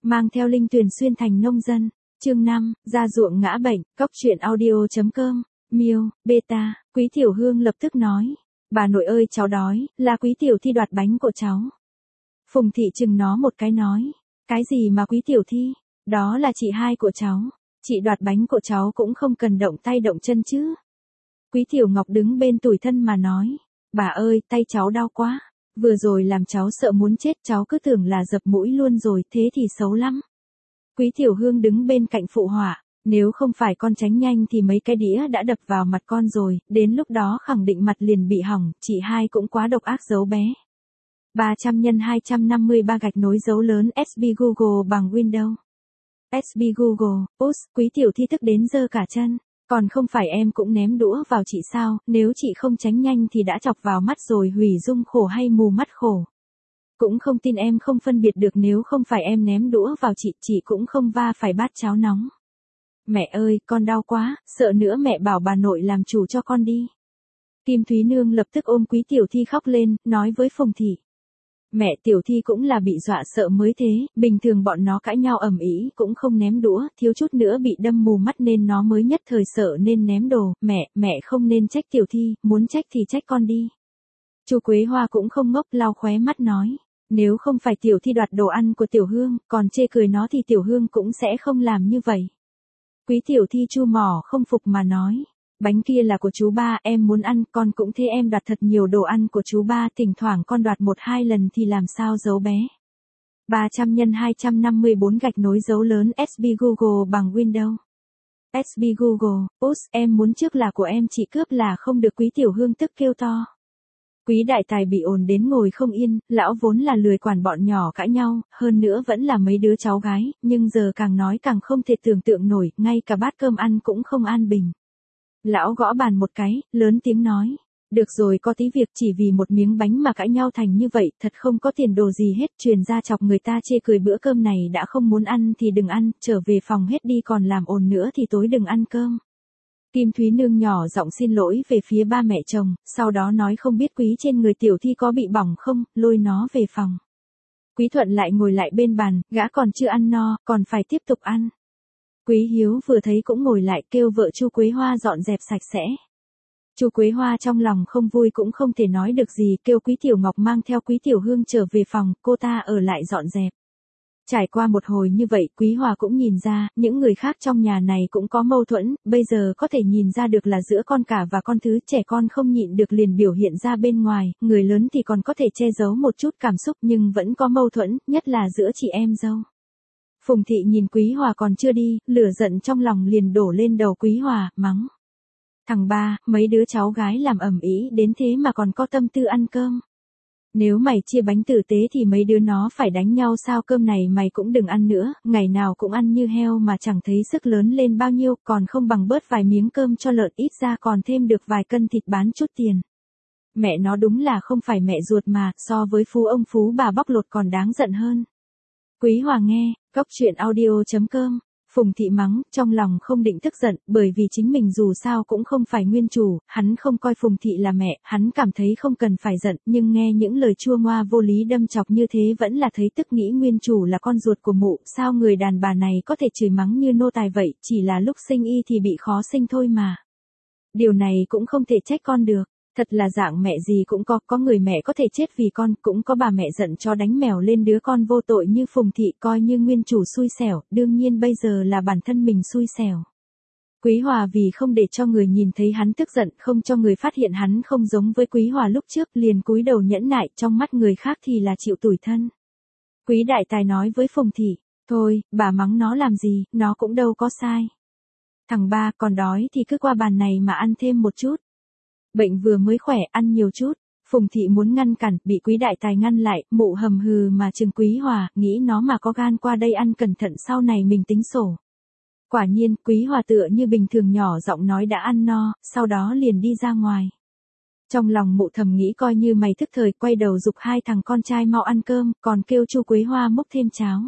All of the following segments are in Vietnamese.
mang theo Linh Tuyền xuyên thành nông dân. Chương 5, ra ruộng ngã bệnh, cóc truyện audio.com, Miêu, Beta, Quý Tiểu Hương lập tức nói. Bà nội ơi cháu đói, là Quý Tiểu Thi đoạt bánh của cháu. Phùng Thị chừng nó một cái nói. Cái gì mà Quý Tiểu Thi? Đó là chị hai của cháu. Chị đoạt bánh của cháu cũng không cần động tay động chân chứ. Quý Tiểu Ngọc đứng bên tủi thân mà nói. Bà ơi, tay cháu đau quá. Vừa rồi làm cháu sợ muốn chết, cháu cứ tưởng là dập mũi luôn rồi, thế thì xấu lắm. Quý Tiểu Hương đứng bên cạnh phụ họa. Nếu không phải con tránh nhanh thì mấy cái đĩa đã đập vào mặt con rồi, đến lúc đó khẳng định mặt liền bị hỏng, chị hai cũng quá độc ác dấu bé. 300 x 253 gạch nối dấu lớn SB Google bằng Windows. SB Google, Quý Tiểu Thi tức đến giơ cả chân. Còn không phải em cũng ném đũa vào chị sao, nếu chị không tránh nhanh thì đã chọc vào mắt rồi hủy dung khổ hay mù mắt khổ. Cũng không tin em không phân biệt được, nếu không phải em ném đũa vào chị cũng không va phải bát cháo nóng. Mẹ ơi, con đau quá, sợ nữa mẹ bảo bà nội làm chủ cho con đi. Kim Thúy Nương lập tức ôm Quý Tiểu Thi khóc lên, nói với Phùng Thị. Mẹ, Tiểu Thi cũng là bị dọa sợ mới thế, bình thường bọn nó cãi nhau ầm ĩ cũng không ném đũa, thiếu chút nữa bị đâm mù mắt nên nó mới nhất thời sợ nên ném đồ. Mẹ không nên trách Tiểu Thi, muốn trách thì trách con đi. Chu Quế Hoa cũng không ngốc, lau khóe mắt nói. Nếu không phải Tiểu Thi đoạt đồ ăn của Tiểu Hương, còn chê cười nó thì Tiểu Hương cũng sẽ không làm như vậy. Quý Tiểu Thi chu mỏ không phục mà nói. Bánh kia là của chú ba, em muốn ăn, con cũng thế, em đoạt thật nhiều đồ ăn của chú ba, thỉnh thoảng con đoạt 1-2 lần thì làm sao giấu bé. 300 x 254 gạch nối dấu lớn SB Google bằng Windows. SB Google, em muốn trước là của em, chị cướp là không được. Quý Tiểu Hương tức kêu to. Quý Đại Tài bị ồn đến ngồi không yên, lão vốn là lười quản bọn nhỏ cãi nhau, hơn nữa vẫn là mấy đứa cháu gái, nhưng giờ càng nói càng không thể tưởng tượng nổi, ngay cả bát cơm ăn cũng không an bình. Lão gõ bàn một cái, lớn tiếng nói. Được rồi, có tí việc, chỉ vì một miếng bánh mà cãi nhau thành như vậy, thật không có tiền đồ gì hết, truyền ra chọc người ta chê cười, bữa cơm này đã không muốn ăn thì đừng ăn, trở về phòng hết đi, còn làm ồn nữa thì tối đừng ăn cơm. Kim Thúy Nương nhỏ giọng xin lỗi về phía ba mẹ chồng, sau đó nói không biết Quý trên người Tiểu Thi có bị bỏng không, lôi nó về phòng. Quý Thuận lại ngồi lại bên bàn, gã còn chưa ăn no, còn phải tiếp tục ăn. Quý Hiếu vừa thấy cũng ngồi lại, kêu vợ Chu Quế Hoa dọn dẹp sạch sẽ. Chu Quế Hoa trong lòng không vui cũng không thể nói được gì, kêu Quý Tiểu Ngọc mang theo Quý Tiểu Hương trở về phòng, cô ta ở lại dọn dẹp. Trải qua một hồi như vậy, Quý Hòa cũng nhìn ra, những người khác trong nhà này cũng có mâu thuẫn, bây giờ có thể nhìn ra được là giữa con cả và con thứ, trẻ con không nhịn được liền biểu hiện ra bên ngoài, người lớn thì còn có thể che giấu một chút cảm xúc nhưng vẫn có mâu thuẫn, nhất là giữa chị em dâu. Phùng Thị nhìn Quý Hòa còn chưa đi, lửa giận trong lòng liền đổ lên đầu Quý Hòa, mắng. Thằng ba, mấy đứa cháu gái làm ầm ĩ đến thế mà còn có tâm tư ăn cơm. Nếu mày chia bánh tử tế thì mấy đứa nó phải đánh nhau sao, cơm này mày cũng đừng ăn nữa, ngày nào cũng ăn như heo mà chẳng thấy sức lớn lên bao nhiêu, còn không bằng bớt vài miếng cơm cho lợn, ít ra còn thêm được vài cân thịt bán chút tiền. Mẹ nó đúng là không phải mẹ ruột mà, so với phú ông phú bà bóc lột còn đáng giận hơn. Quý Hòa nghe, cóc truyện audio.com, Phùng Thị mắng, trong lòng không định tức giận, bởi vì chính mình dù sao cũng không phải nguyên chủ, hắn không coi Phùng Thị là mẹ, hắn cảm thấy không cần phải giận, nhưng nghe những lời chua ngoa vô lý đâm chọc như thế vẫn là thấy tức, nghĩ nguyên chủ là con ruột của mụ, sao người đàn bà này có thể chửi mắng như nô tài vậy, chỉ là lúc sinh y thì bị khó sinh thôi mà. Điều này cũng không thể trách con được. Thật là dạng mẹ gì cũng có người mẹ có thể chết vì con, cũng có bà mẹ giận cho đánh mèo lên đứa con vô tội như Phùng Thị, coi như nguyên chủ xui xẻo, đương nhiên bây giờ là bản thân mình xui xẻo. Quý Hòa vì không để cho người nhìn thấy hắn tức giận, không cho người phát hiện hắn không giống với Quý Hòa lúc trước, liền cúi đầu nhẫn nại, trong mắt người khác thì là chịu tủi thân. Quý Đại Tài nói với Phùng Thị, thôi, bà mắng nó làm gì, nó cũng đâu có sai. Thằng ba, còn đói thì cứ qua bàn này mà ăn thêm một chút. Bệnh vừa mới khỏe, ăn nhiều chút. Phùng Thị muốn ngăn cản, bị Quý Đại Tài ngăn lại, mụ hầm hừ mà chừng Quý Hòa, nghĩ nó mà có gan qua đây ăn cẩn thận sau này mình tính sổ. Quả nhiên, Quý Hòa tựa như bình thường nhỏ giọng nói đã ăn no, sau đó liền đi ra ngoài. Trong lòng mụ thầm nghĩ coi như mày thức thời, quay đầu giục hai thằng con trai mau ăn cơm, còn kêu Chu Quế Hoa múc thêm cháo.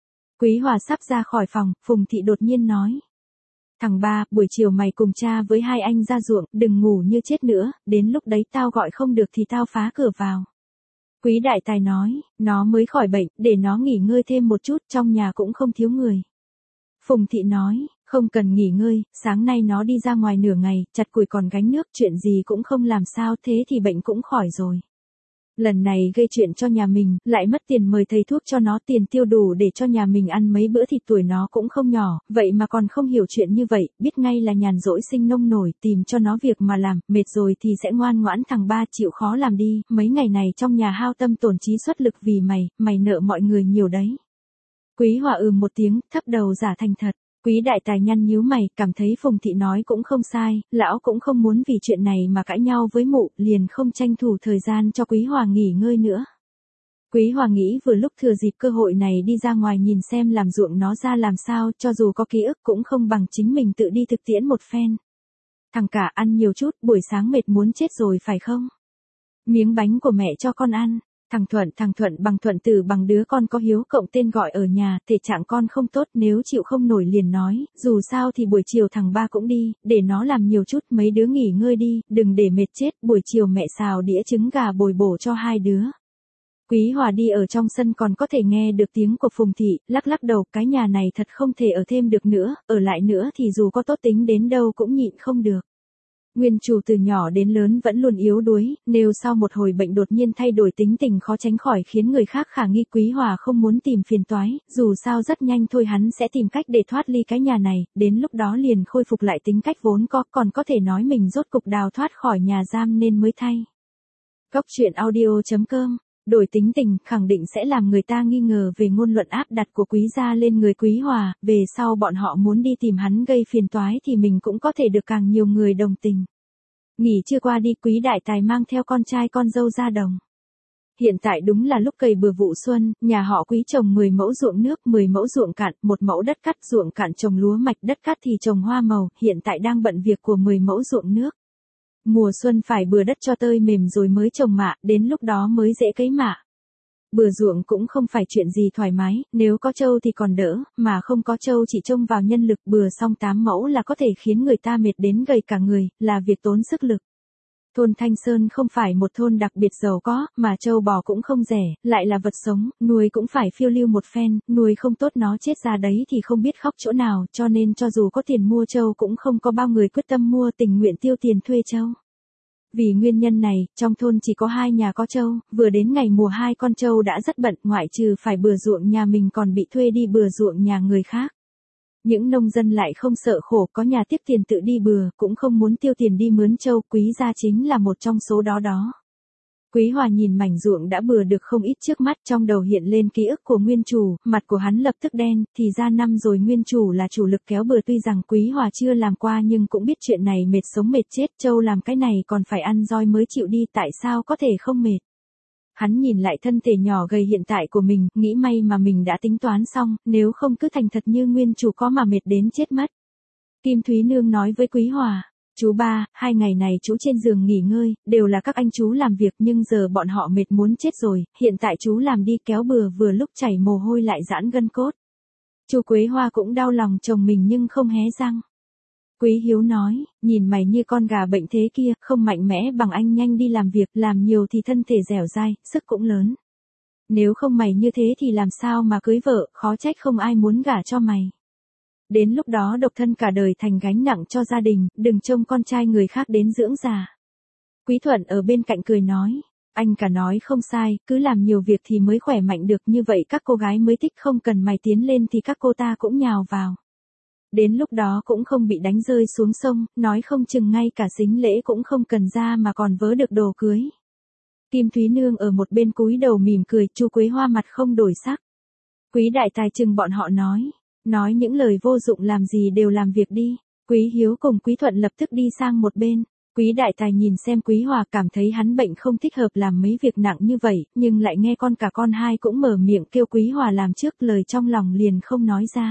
Quý Hòa sắp ra khỏi phòng, Phùng Thị đột nhiên nói. Thằng ba, buổi chiều mày cùng cha với hai anh ra ruộng, đừng ngủ như chết nữa, đến lúc đấy tao gọi không được thì tao phá cửa vào. Quý đại tài nói, nó mới khỏi bệnh, để nó nghỉ ngơi thêm một chút, trong nhà cũng không thiếu người. Phùng thị nói, không cần nghỉ ngơi, sáng nay nó đi ra ngoài nửa ngày, chặt củi còn gánh nước, chuyện gì cũng không làm sao, thế thì bệnh cũng khỏi rồi. Lần này gây chuyện cho nhà mình, lại mất tiền mời thầy thuốc cho nó, tiền tiêu đủ để cho nhà mình ăn mấy bữa, thịt tuổi nó cũng không nhỏ, vậy mà còn không hiểu chuyện như vậy, biết ngay là nhàn rỗi sinh nông nổi, tìm cho nó việc mà làm, mệt rồi thì sẽ ngoan ngoãn, thằng ba chịu khó làm đi, mấy ngày này trong nhà hao tâm tổn trí xuất lực vì mày nợ mọi người nhiều đấy. Quý Hòa một tiếng, thấp đầu giả thành thật. Quý đại tài nhăn nhíu mày, cảm thấy Phùng thị nói cũng không sai, lão cũng không muốn vì chuyện này mà cãi nhau với mụ, liền không tranh thủ thời gian cho Quý Hòa nghỉ ngơi nữa. Quý Hòa nghĩ vừa lúc thừa dịp cơ hội này đi ra ngoài nhìn xem làm ruộng nó ra làm sao, cho dù có ký ức cũng không bằng chính mình tự đi thực tiễn một phen. Thằng cả ăn nhiều chút, buổi sáng mệt muốn chết rồi phải không? Miếng bánh của mẹ cho con ăn. Thằng Thuận bằng Thuận Tử bằng đứa con có hiếu cộng tên gọi ở nhà, thể trạng con không tốt, nếu chịu không nổi liền nói, dù sao thì buổi chiều thằng ba cũng đi, để nó làm nhiều chút, mấy đứa nghỉ ngơi đi, đừng để mệt chết, buổi chiều mẹ xào đĩa trứng gà bồi bổ cho hai đứa. Quý Hòa đi ở trong sân còn có thể nghe được tiếng của Phùng thị, lắc lắc đầu, cái nhà này thật không thể ở thêm được nữa, ở lại nữa thì dù có tốt tính đến đâu cũng nhịn không được. Nguyên chủ từ nhỏ đến lớn vẫn luôn yếu đuối, nếu sau một hồi bệnh đột nhiên thay đổi tính tình khó tránh khỏi khiến người khác khả nghi. Quý Hòa không muốn tìm phiền toái, dù sao rất nhanh thôi hắn sẽ tìm cách để thoát ly cái nhà này, đến lúc đó liền khôi phục lại tính cách vốn có, còn có thể nói mình rốt cục đào thoát khỏi nhà giam nên mới thay. Góc truyện audio.com. Đổi tính tình, khẳng định sẽ làm người ta nghi ngờ về ngôn luận áp đặt của Quý gia lên người Quý Hòa, về sau bọn họ muốn đi tìm hắn gây phiền toái thì mình cũng có thể được càng nhiều người đồng tình. Nghỉ trưa qua đi, Quý đại tài mang theo con trai con dâu ra đồng. Hiện tại đúng là lúc cày bừa vụ xuân, nhà họ Quý trồng 10 mẫu ruộng nước, 10 mẫu ruộng cạn, 1 mẫu đất cắt, ruộng cạn trồng lúa mạch, đất cắt thì trồng hoa màu, hiện tại đang bận việc của 10 mẫu ruộng nước. Mùa xuân phải bừa đất cho tơi mềm rồi mới trồng mạ, đến lúc đó mới dễ cấy mạ. Bừa ruộng cũng không phải chuyện gì thoải mái, nếu có trâu thì còn đỡ, mà không có trâu chỉ trông vào nhân lực, bừa xong 8 mẫu là có thể khiến người ta mệt đến gầy cả người, là việc tốn sức lực. Thôn Thanh Sơn không phải một thôn đặc biệt giàu có, mà trâu bò cũng không rẻ, lại là vật sống, nuôi cũng phải phiêu lưu một phen, nuôi không tốt nó chết ra đấy thì không biết khóc chỗ nào, cho nên cho dù có tiền mua trâu cũng không có bao người quyết tâm mua, tình nguyện tiêu tiền thuê trâu. Vì nguyên nhân này, trong thôn chỉ có 2 nhà có trâu, vừa đến ngày mùa 2 con trâu đã rất bận, ngoại trừ phải bừa ruộng nhà mình còn bị thuê đi bừa ruộng nhà người khác. Những nông dân lại không sợ khổ, có nhà tiếp tiền tự đi bừa, cũng không muốn tiêu tiền đi mướn trâu, Quý gia chính là một trong số đó. Quý Hòa nhìn mảnh ruộng đã bừa được không ít trước mắt, trong đầu hiện lên ký ức của nguyên chủ, mặt của hắn lập tức đen, thì ra năm rồi nguyên chủ là chủ lực kéo bừa, tuy rằng Quý Hòa chưa làm qua nhưng cũng biết chuyện này mệt sống mệt chết, trâu làm cái này còn phải ăn roi mới chịu đi, tại sao có thể không mệt. Hắn nhìn lại thân thể nhỏ gầy hiện tại của mình, nghĩ may mà mình đã tính toán xong, nếu không cứ thành thật như nguyên chủ có mà mệt đến chết mất. Kim Thúy Nương nói với Quý Hòa, chú ba, 2 ngày này chú trên giường nghỉ ngơi, đều là các anh chú làm việc nhưng giờ bọn họ mệt muốn chết rồi, hiện tại chú làm đi, kéo bừa vừa lúc chảy mồ hôi lại giãn gân cốt. Chu Quế Hoa cũng đau lòng chồng mình nhưng không hé răng. Quý Hiếu nói, nhìn mày như con gà bệnh thế kia, không mạnh mẽ bằng anh, nhanh đi làm việc, làm nhiều thì thân thể dẻo dai, sức cũng lớn. Nếu không mày như thế thì làm sao mà cưới vợ, khó trách không ai muốn gả cho mày. Đến lúc đó độc thân cả đời thành gánh nặng cho gia đình, đừng trông con trai người khác đến dưỡng già. Quý Thuận ở bên cạnh cười nói, anh cả nói không sai, cứ làm nhiều việc thì mới khỏe mạnh được, như vậy các cô gái mới thích, không cần mày tiến lên thì các cô ta cũng nhào vào. Đến lúc đó cũng không bị đánh rơi xuống sông, nói không chừng ngay cả sính lễ cũng không cần ra mà còn vớ được đồ cưới. Kim Thúy Nương ở một bên cúi đầu mỉm cười, Chu Quế Hoa mặt không đổi sắc. Quý đại tài chừng bọn họ nói những lời vô dụng làm gì đều làm việc đi. Quý Hiếu cùng Quý Thuận lập tức đi sang một bên. Quý đại tài nhìn xem Quý Hòa, cảm thấy hắn bệnh không thích hợp làm mấy việc nặng như vậy, nhưng lại nghe con cả con hai cũng mở miệng kêu Quý Hòa làm trước, lời trong lòng liền không nói ra.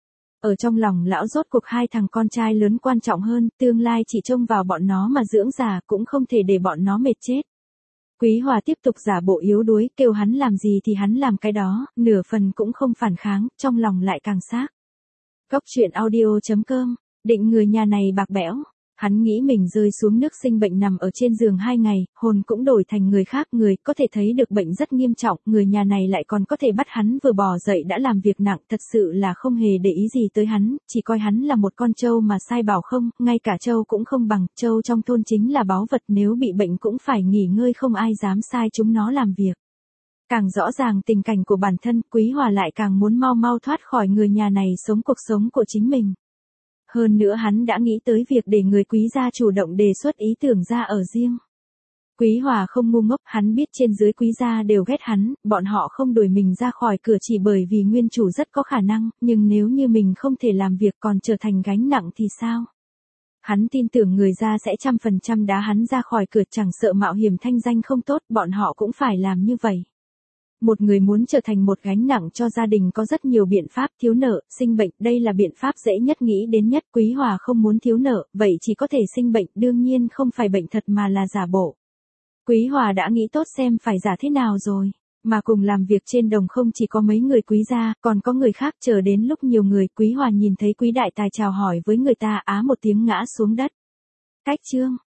Ở trong lòng lão rốt cuộc 2 thằng con trai lớn quan trọng hơn, tương lai chỉ trông vào bọn nó mà dưỡng già, cũng không thể để bọn nó mệt chết. Quý Hòa tiếp tục giả bộ yếu đuối, kêu hắn làm gì thì hắn làm cái đó, nửa phần cũng không phản kháng, trong lòng lại càng xác. Góc truyện audio.com, định người nhà này bạc bẽo. Hắn nghĩ mình rơi xuống nước sinh bệnh nằm ở trên giường 2 ngày, hồn cũng đổi thành người khác, người có thể thấy được bệnh rất nghiêm trọng, người nhà này lại còn có thể bắt hắn vừa bò dậy đã làm việc nặng, thật sự là không hề để ý gì tới hắn, chỉ coi hắn là một con trâu mà sai bảo không, ngay cả trâu cũng không bằng, trâu trong thôn chính là báu vật, nếu bị bệnh cũng phải nghỉ ngơi, không ai dám sai chúng nó làm việc. Càng rõ ràng tình cảnh của bản thân, Quý Hòa lại càng muốn mau mau thoát khỏi người nhà này sống cuộc sống của chính mình. Hơn nữa hắn đã nghĩ tới việc để người Quý gia chủ động đề xuất ý tưởng ra ở riêng. Quý Hòa không ngu ngốc, hắn biết trên dưới Quý gia đều ghét hắn, bọn họ không đuổi mình ra khỏi cửa chỉ bởi vì nguyên chủ rất có khả năng, nhưng nếu như mình không thể làm việc còn trở thành gánh nặng thì sao? Hắn tin tưởng người gia sẽ 100% đá hắn ra khỏi cửa, chẳng sợ mạo hiểm thanh danh không tốt, bọn họ cũng phải làm như vậy. Một người muốn trở thành một gánh nặng cho gia đình có rất nhiều biện pháp, thiếu nợ, sinh bệnh, đây là biện pháp dễ nhất nghĩ đến nhất. Quý Hòa không muốn thiếu nợ, vậy chỉ có thể sinh bệnh, đương nhiên không phải bệnh thật mà là giả bộ. Quý Hòa đã nghĩ tốt xem phải giả thế nào rồi, mà cùng làm việc trên đồng không chỉ có mấy người Quý gia, còn có người khác. Chờ đến lúc nhiều người, Quý Hòa nhìn thấy Quý đại tài chào hỏi với người ta, á một tiếng ngã xuống đất. Cách chương